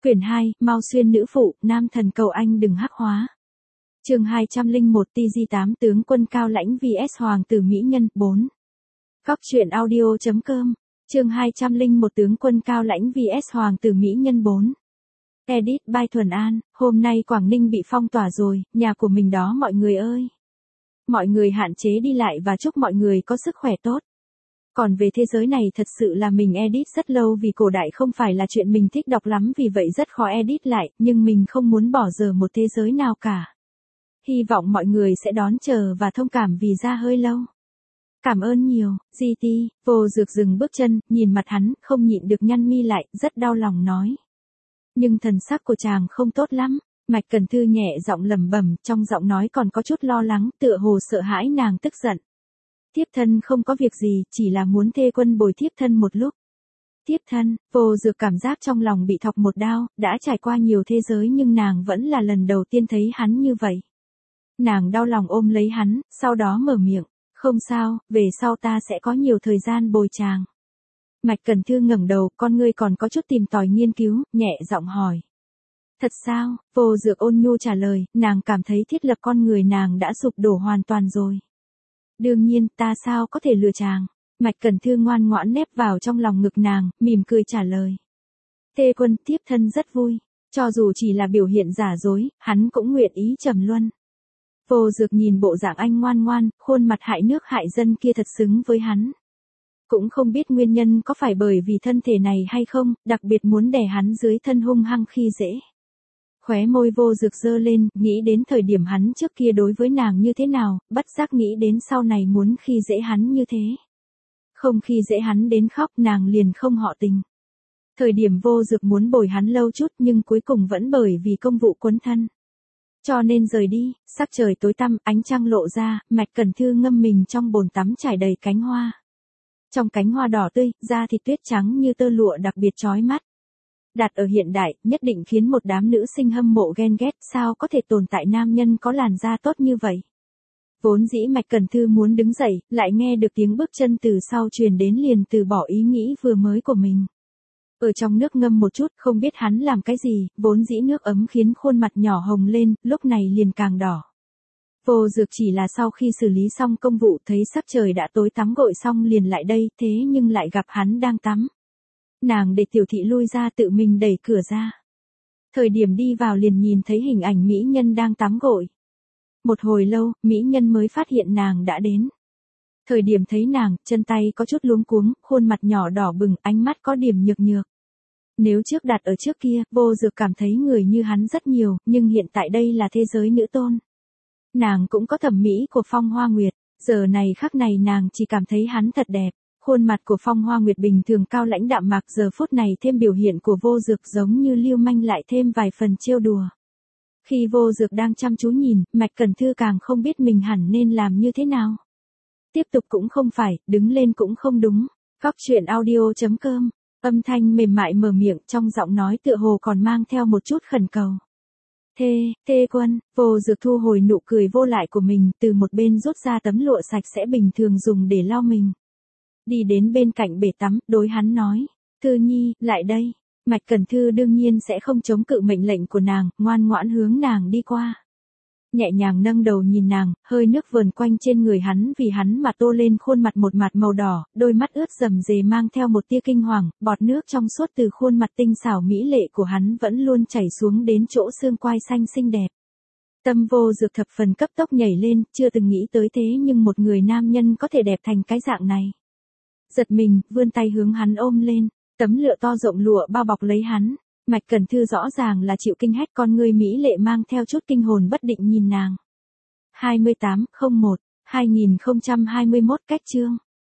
Quyển 2, Mao Xuyên nữ phụ, nam thần cầu anh đừng hắc hóa. Chương 201 TG8 tướng quân cao lãnh vs hoàng tử mỹ nhân 4. Góc truyện audio.com. Chương 201 tướng quân cao lãnh vs hoàng tử mỹ nhân 4. Edit by Thuần An, hôm nay Quảng Ninh bị phong tỏa rồi, nhà của mình đó mọi người ơi. Mọi người hạn chế đi lại và chúc mọi người có sức khỏe tốt. Còn về thế giới này thật sự là mình edit rất lâu vì cổ đại không phải là chuyện mình thích đọc lắm vì vậy rất khó edit lại, nhưng mình không muốn bỏ giờ một thế giới nào cả. Hy vọng mọi người sẽ đón chờ và thông cảm vì ra hơi lâu. Cảm ơn nhiều, GT, Vô Dược dừng bước chân, nhìn mặt hắn, không nhịn được nhăn mi lại, rất đau lòng nói. Nhưng thần sắc của chàng không tốt lắm, Mạch Cần Thư nhẹ giọng lẩm bẩm, trong giọng nói còn có chút lo lắng, tựa hồ sợ hãi nàng tức giận. Thiếp thân không có việc gì, chỉ là muốn thê quân bồi thiếp thân một lúc. Thiếp thân, Vô Dược cảm giác trong lòng bị thọc một đao, đã trải qua nhiều thế giới nhưng nàng vẫn là lần đầu tiên thấy hắn như vậy. Nàng đau lòng ôm lấy hắn, sau đó mở miệng, không sao, về sau ta sẽ có nhiều thời gian bồi chàng. Mạch Cần Thư ngẩng đầu, con ngươi còn có chút tìm tòi nghiên cứu, nhẹ giọng hỏi. Thật sao? Vô Dược ôn nhu trả lời, nàng cảm thấy thiết lập con người nàng đã sụp đổ hoàn toàn rồi. Đương nhiên, ta sao có thể lừa chàng. Mạch Cần Thư ngoan ngoãn nép vào trong lòng ngực nàng, mỉm cười trả lời. Thê quân thiếp thân rất vui, cho dù chỉ là biểu hiện giả dối, hắn cũng nguyện ý trầm luân. Vô Dược nhìn bộ dạng anh ngoan ngoan, khuôn mặt hại nước hại dân kia thật xứng với hắn. Cũng không biết nguyên nhân có phải bởi vì thân thể này hay không, đặc biệt muốn đè hắn dưới thân hung hăng khi dễ. Khóe môi Vô Dược giơ lên, nghĩ đến thời điểm hắn trước kia đối với nàng như thế nào, bất giác nghĩ đến sau này muốn khi dễ hắn như thế. Không khi dễ hắn đến khóc nàng liền không họ tình. Thời điểm Vô Dược muốn bồi hắn lâu chút nhưng cuối cùng vẫn bởi vì công vụ quấn thân. Cho nên rời đi, sắc trời tối tăm, ánh trăng lộ ra, Mạch Cần Thư ngâm mình trong bồn tắm trải đầy cánh hoa. Trong cánh hoa đỏ tươi, da thịt tuyết trắng như tơ lụa đặc biệt chói mắt. Đặt ở hiện đại, nhất định khiến một đám nữ sinh hâm mộ ghen ghét, sao có thể tồn tại nam nhân có làn da tốt như vậy. Vốn dĩ Mạch Cần Thư muốn đứng dậy, lại nghe được tiếng bước chân từ sau truyền đến liền từ bỏ ý nghĩ vừa mới của mình. Ở trong nước ngâm một chút, không biết hắn làm cái gì, vốn dĩ nước ấm khiến khuôn mặt nhỏ hồng lên, lúc này liền càng đỏ. Vô Dược chỉ là sau khi xử lý xong công vụ thấy sắc trời đã tối tắm gội xong liền lại đây, thế nhưng lại gặp hắn đang tắm. Nàng để tiểu thị lui ra tự mình đẩy cửa ra. Thời điểm đi vào liền nhìn thấy hình ảnh mỹ nhân đang tắm gội. Một hồi lâu, mỹ nhân mới phát hiện nàng đã đến. Thời điểm thấy nàng, chân tay có chút luống cuống, khuôn mặt nhỏ đỏ bừng, ánh mắt có điểm nhược nhược. Nếu trước đặt ở trước kia, Vô Dược cảm thấy người như hắn rất nhiều, nhưng hiện tại đây là thế giới nữ tôn. Nàng cũng có thẩm mỹ của Phong Hoa Nguyệt, giờ này khắc này nàng chỉ cảm thấy hắn thật đẹp. Khuôn mặt của Phong Hoa Nguyệt bình thường cao lãnh đạm mạc giờ phút này thêm biểu hiện của Vô Dược giống như lưu manh lại thêm vài phần trêu đùa. Khi Vô Dược đang chăm chú nhìn, Mạch Cần Thư càng không biết mình hẳn nên làm như thế nào. Tiếp tục cũng không phải, đứng lên cũng không đúng. Góc truyện audio.com, âm thanh mềm mại mở miệng trong giọng nói tựa hồ còn mang theo một chút khẩn cầu. Thê quân, Vô Dược thu hồi nụ cười vô lại của mình, từ một bên rút ra tấm lụa sạch sẽ bình thường dùng để lau mình. Đi đến bên cạnh bể tắm, đối hắn nói, Thư Nhi, lại đây. Mạch Cần Thư đương nhiên sẽ không chống cự mệnh lệnh của nàng, ngoan ngoãn hướng nàng đi qua. Nhẹ nhàng nâng đầu nhìn nàng, hơi nước vờn quanh trên người hắn vì hắn mà tô lên khuôn mặt một mặt màu đỏ, đôi mắt ướt rầm rề mang theo một tia kinh hoàng, bọt nước trong suốt từ khuôn mặt tinh xảo mỹ lệ của hắn vẫn luôn chảy xuống đến chỗ xương quai xanh xinh đẹp. Tâm Vô Dược thập phần cấp tốc nhảy lên, chưa từng nghĩ tới thế nhưng một người nam nhân có thể đẹp thành cái dạng này. Giật mình, vươn tay hướng hắn ôm lên, tấm lụa to rộng lụa bao bọc lấy hắn. Mạch Cần Thư rõ ràng là chịu kinh hách, con ngươi mỹ lệ mang theo chút kinh hồn bất định nhìn nàng. 28/01/2021 cách chương.